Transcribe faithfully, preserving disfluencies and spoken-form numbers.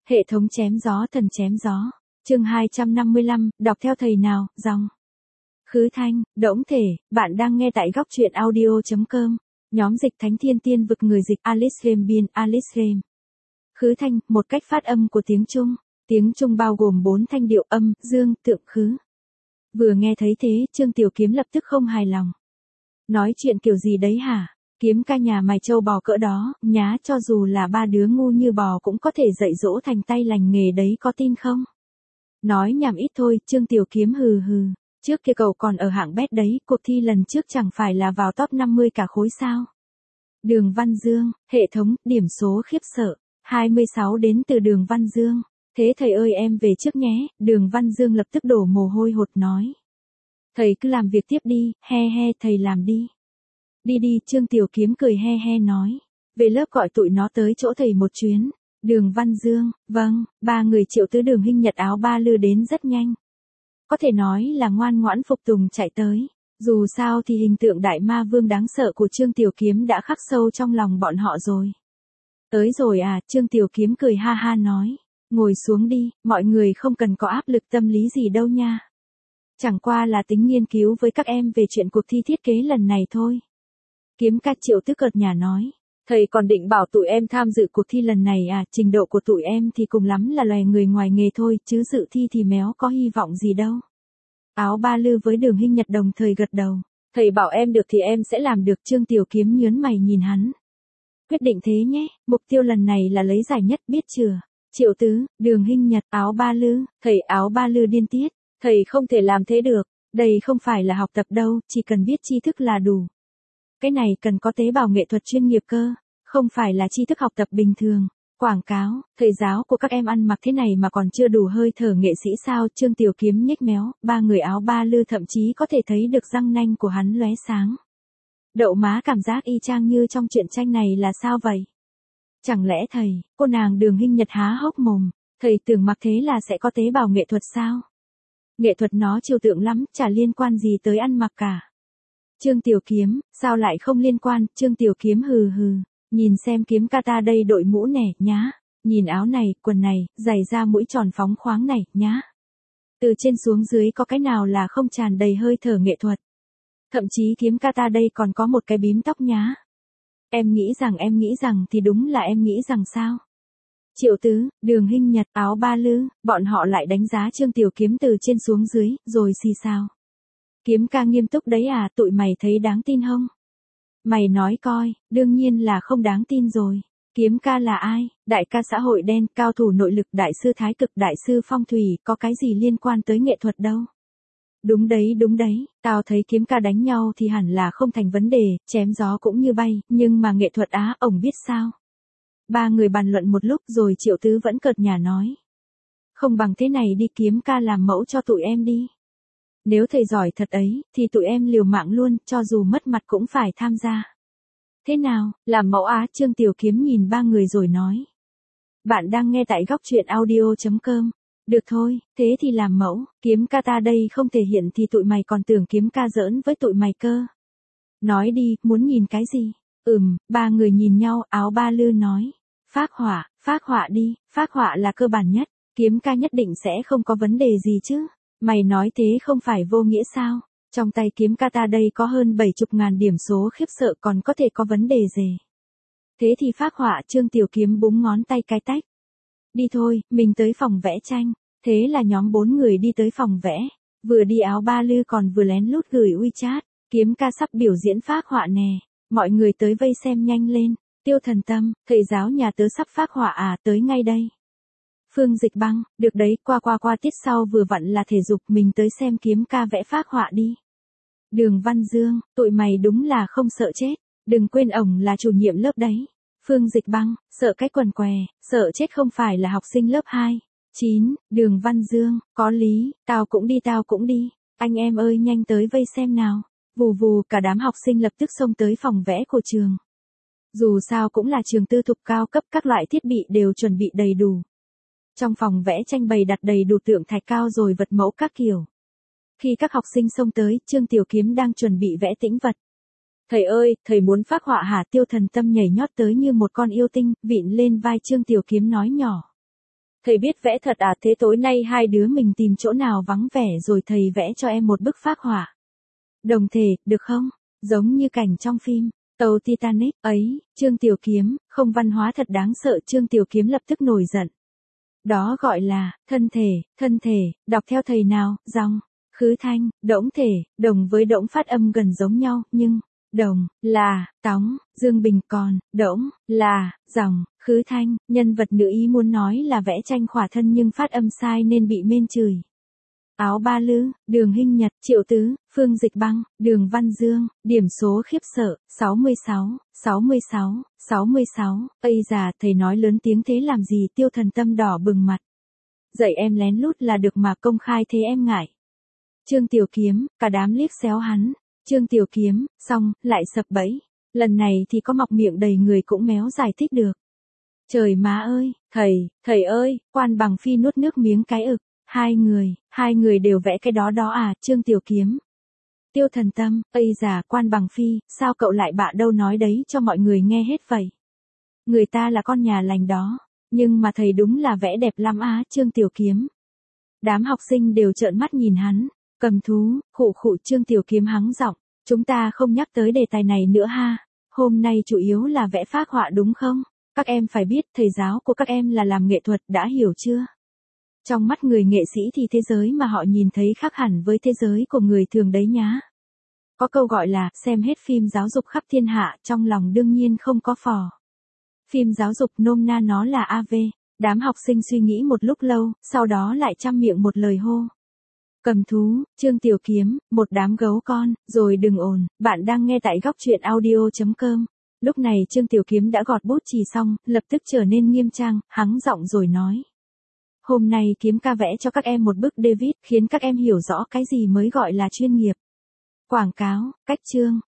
Hệ thống chém gió thần chém gió. Chương hai trăm năm mươi lăm, đọc theo thầy nào, dòng. Khứ Thanh, Đỗng Thể, bạn đang nghe tại góc truyện audio chấm com. Nhóm dịch Thánh Thiên Tiên Vực, người dịch Alice Rem biên Alice Rem. Khứ Thanh, một cách phát âm của tiếng Trung. Tiếng Trung bao gồm bốn thanh điệu âm, dương, tượng, khứ. Vừa nghe thấy thế, Trương Tiểu Kiếm lập tức không hài lòng. Nói chuyện kiểu gì đấy hả? Kiếm ca nhà mày trâu bò cỡ đó, nhá, cho dù là ba đứa ngu như bò cũng có thể dạy dỗ thành tay lành nghề đấy, có tin không? Nói nhảm ít thôi, Trương Tiểu Kiếm hừ hừ. Trước kia cậu còn ở hạng bét đấy, cuộc thi lần trước chẳng phải là vào top năm mươi cả khối sao? Đường Văn Dương, hệ thống, điểm số khiếp sợ. hai mươi sáu đến từ Đường Văn Dương. Thế thầy ơi em về trước nhé, Đường Văn Dương lập tức đổ mồ hôi hột nói. Thầy cứ làm việc tiếp đi, he he, thầy làm đi. Đi đi, Trương Tiểu Kiếm cười he he nói. Về lớp gọi tụi nó tới chỗ thầy một chuyến. Đường Văn Dương, vâng, ba người Triệu Tứ Đường Hinh Nhật áo ba lư đến rất nhanh. Có thể nói là ngoan ngoãn phục tùng chạy tới. Dù sao thì hình tượng đại ma vương đáng sợ của Trương Tiểu Kiếm đã khắc sâu trong lòng bọn họ rồi. Tới rồi à, Trương Tiểu Kiếm cười ha ha nói. Ngồi xuống đi, mọi người không cần có áp lực tâm lý gì đâu nha. Chẳng qua là tính nghiên cứu với các em về chuyện cuộc thi thiết kế lần này thôi. Kiếm ca Triệu Tứ cợt nhả nói. Thầy còn định bảo tụi em tham dự cuộc thi lần này à, trình độ của tụi em thì cùng lắm là loài người ngoài nghề thôi, chứ dự thi thì méo có hy vọng gì đâu. Áo ba lư với Đường Hinh Nhật đồng thời gật đầu. Thầy bảo em được thì em sẽ làm được. Trương Tiểu Kiếm nhớn mày nhìn hắn. Quyết định thế nhé, mục tiêu lần này là lấy giải nhất, biết chưa? Triệu Tứ, Đường Hinh Nhật, áo ba lư, thầy áo ba lư điên tiết. Thầy không thể làm thế được, đây không phải là học tập đâu, chỉ cần biết tri thức là đủ. Cái này cần có tế bào nghệ thuật chuyên nghiệp cơ, không phải là tri thức học tập bình thường. Quảng cáo, thầy giáo của các em ăn mặc thế này mà còn chưa đủ hơi thở nghệ sĩ sao? Trương Tiểu Kiếm nhếch méo, ba người áo ba lư thậm chí có thể thấy được răng nanh của hắn lóe sáng. Đậu má, cảm giác y chang như trong truyện tranh này là sao vậy? Chẳng lẽ thầy, cô nàng Đường Hinh Nhật há hốc mồm, thầy tưởng mặc thế là sẽ có tế bào nghệ thuật sao? Nghệ thuật nó trừu tượng lắm, chả liên quan gì tới ăn mặc cả. Trương Tiểu Kiếm, sao lại không liên quan? Trương Tiểu Kiếm hừ hừ, nhìn xem kiếm ca ta đây đội mũ nè, nhá. Nhìn áo này, quần này, giày da mũi tròn phóng khoáng này, nhá. Từ trên xuống dưới có cái nào là không tràn đầy hơi thở nghệ thuật. Thậm chí kiếm ca ta đây còn có một cái bím tóc nhá. Em nghĩ rằng em nghĩ rằng thì đúng là em nghĩ rằng sao? Triệu Tứ, Đường Hinh Nhật, áo ba lư, bọn họ lại đánh giá Trương Tiểu Kiếm từ trên xuống dưới, rồi xì xào. Kiếm ca nghiêm túc đấy à, tụi mày thấy đáng tin không? Mày nói coi, đương nhiên là không đáng tin rồi. Kiếm ca là ai? Đại ca xã hội đen, cao thủ nội lực, đại sư thái cực, đại sư phong thủy, có cái gì liên quan tới nghệ thuật đâu. Đúng đấy đúng đấy, tao thấy kiếm ca đánh nhau thì hẳn là không thành vấn đề, chém gió cũng như bay, nhưng mà nghệ thuật á, ổng biết sao? Ba người bàn luận một lúc rồi Triệu Tứ vẫn cợt nhả nói. Không bằng thế này đi, kiếm ca làm mẫu cho tụi em đi. Nếu thầy giỏi thật ấy, thì tụi em liều mạng luôn, cho dù mất mặt cũng phải tham gia. Thế nào, làm mẫu á? Trương Tiểu Kiếm nhìn ba người rồi nói. Bạn đang nghe tại góc truyện audio chấm com. Được thôi, thế thì làm mẫu, kiếm ca ta đây không thể hiện thì tụi mày còn tưởng kiếm ca giỡn với tụi mày cơ. Nói đi, muốn nhìn cái gì? Ừm, ba người nhìn nhau, áo ba lư nói. Phác họa, phác họa đi, phác họa là cơ bản nhất, kiếm ca nhất định sẽ không có vấn đề gì chứ. Mày nói thế không phải vô nghĩa sao? Trong tay kiếm ca ta đây có hơn bảy chục ngàn điểm số khiếp sợ, còn có thể có vấn đề gì? Thế thì phác họa. Trương Tiểu Kiếm búng ngón tay cái tách. Đi thôi, mình tới phòng vẽ tranh. Thế là nhóm bốn người đi tới phòng vẽ. Vừa đi áo ba lư còn vừa lén lút gửi WeChat. Kiếm ca sắp biểu diễn phác họa nè. Mọi người tới vây xem nhanh lên. Tiêu Thần Tâm, thầy giáo nhà tớ sắp phác họa à, tới ngay đây. Phương Dịch Băng, được đấy, qua qua qua tiết sau vừa vặn là thể dục, mình tới xem kiếm ca vẽ phác họa đi. Đường Văn Dương, tụi mày đúng là không sợ chết, đừng quên ổng là chủ nhiệm lớp đấy. Phương Dịch Băng, sợ cái quần què, sợ chết không phải là học sinh lớp hai. chín, Đường Văn Dương, có lý, tao cũng đi tao cũng đi, anh em ơi nhanh tới vây xem nào. Vù vù, cả đám học sinh lập tức xông tới phòng vẽ của trường. Dù sao cũng là trường tư thục cao cấp, các loại thiết bị đều chuẩn bị đầy đủ. Trong phòng vẽ tranh bày đặt đầy đủ tượng thạch cao rồi vật mẫu các kiểu. Khi các học sinh xông tới, Trương Tiểu Kiếm đang chuẩn bị vẽ tĩnh vật. Thầy ơi, thầy muốn phác họa hả? Tiêu Thần Tâm nhảy nhót tới như một con yêu tinh, vịn lên vai Trương Tiểu Kiếm nói nhỏ. Thầy biết vẽ thật à, thế tối nay hai đứa mình tìm chỗ nào vắng vẻ rồi thầy vẽ cho em một bức phác họa. Đồng thể, được không? Giống như cảnh trong phim tàu Titanic ấy, Trương Tiểu Kiếm, không văn hóa thật đáng sợ. Trương Tiểu Kiếm lập tức nổi giận. Đó gọi là, thân thể, thân thể, đọc theo thầy nào, dòng, khứ thanh, đỗng thể, đồng với đỗng phát âm gần giống nhau, nhưng, đồng, là, tóng, Dương Bình còn, đỗng, là, dòng, khứ thanh, nhân vật nữ ý muốn nói là vẽ tranh khỏa thân nhưng phát âm sai nên bị mên chửi. Áo Ba Lư, Đường Hinh Nhật, Triệu Tứ, Phương Dịch Băng, Đường Văn Dương, điểm số khiếp sợ, sáu mươi sáu, sáu mươi sáu, sáu mươi sáu, Ây già, thầy nói lớn tiếng thế làm gì? Tiêu Thần Tâm đỏ bừng mặt. Dạy em lén lút là được mà công khai thế em ngại. Trương Tiểu Kiếm, cả đám liếc xéo hắn. Trương Tiểu Kiếm, xong, lại sập bẫy. Lần này thì có mọc miệng đầy người cũng méo giải thích được. Trời má ơi, thầy, thầy ơi, Quan Bằng Phi nuốt nước miếng cái ực. Hai người, hai người đều vẽ cái đó đó à? Trương Tiểu Kiếm. Tiêu Thần Tâm, Ây già, Quan Bằng Phi, sao cậu lại bạ đâu nói đấy cho mọi người nghe hết vậy? Người ta là con nhà lành đó, nhưng mà thầy đúng là vẽ đẹp lắm á. Trương Tiểu Kiếm. Đám học sinh đều trợn mắt nhìn hắn. Cầm thú, khụ khụ. Trương Tiểu Kiếm hắng giọng, chúng ta không nhắc tới đề tài này nữa ha. Hôm nay chủ yếu là vẽ phác họa đúng không? Các em phải biết thầy giáo của các em là làm nghệ thuật, đã hiểu chưa? Trong mắt người nghệ sĩ thì thế giới mà họ nhìn thấy khác hẳn với thế giới của người thường đấy nhá. Có câu gọi là, xem hết phim giáo dục khắp thiên hạ, trong lòng đương nhiên không có phò. Phim giáo dục nôm na nó là a vê. Đám học sinh suy nghĩ một lúc lâu, sau đó lại chăm miệng một lời hô. Cầm thú, Trương Tiểu Kiếm, một đám gấu con, rồi đừng ồn, bạn đang nghe tại góc truyện audio chấm com. Lúc này Trương Tiểu Kiếm đã gọt bút chì xong, lập tức trở nên nghiêm trang, hắng giọng rồi nói. Hôm nay Kiếm ca vẽ cho các em một bức David, khiến các em hiểu rõ cái gì mới gọi là chuyên nghiệp. Quảng cáo, cách chương,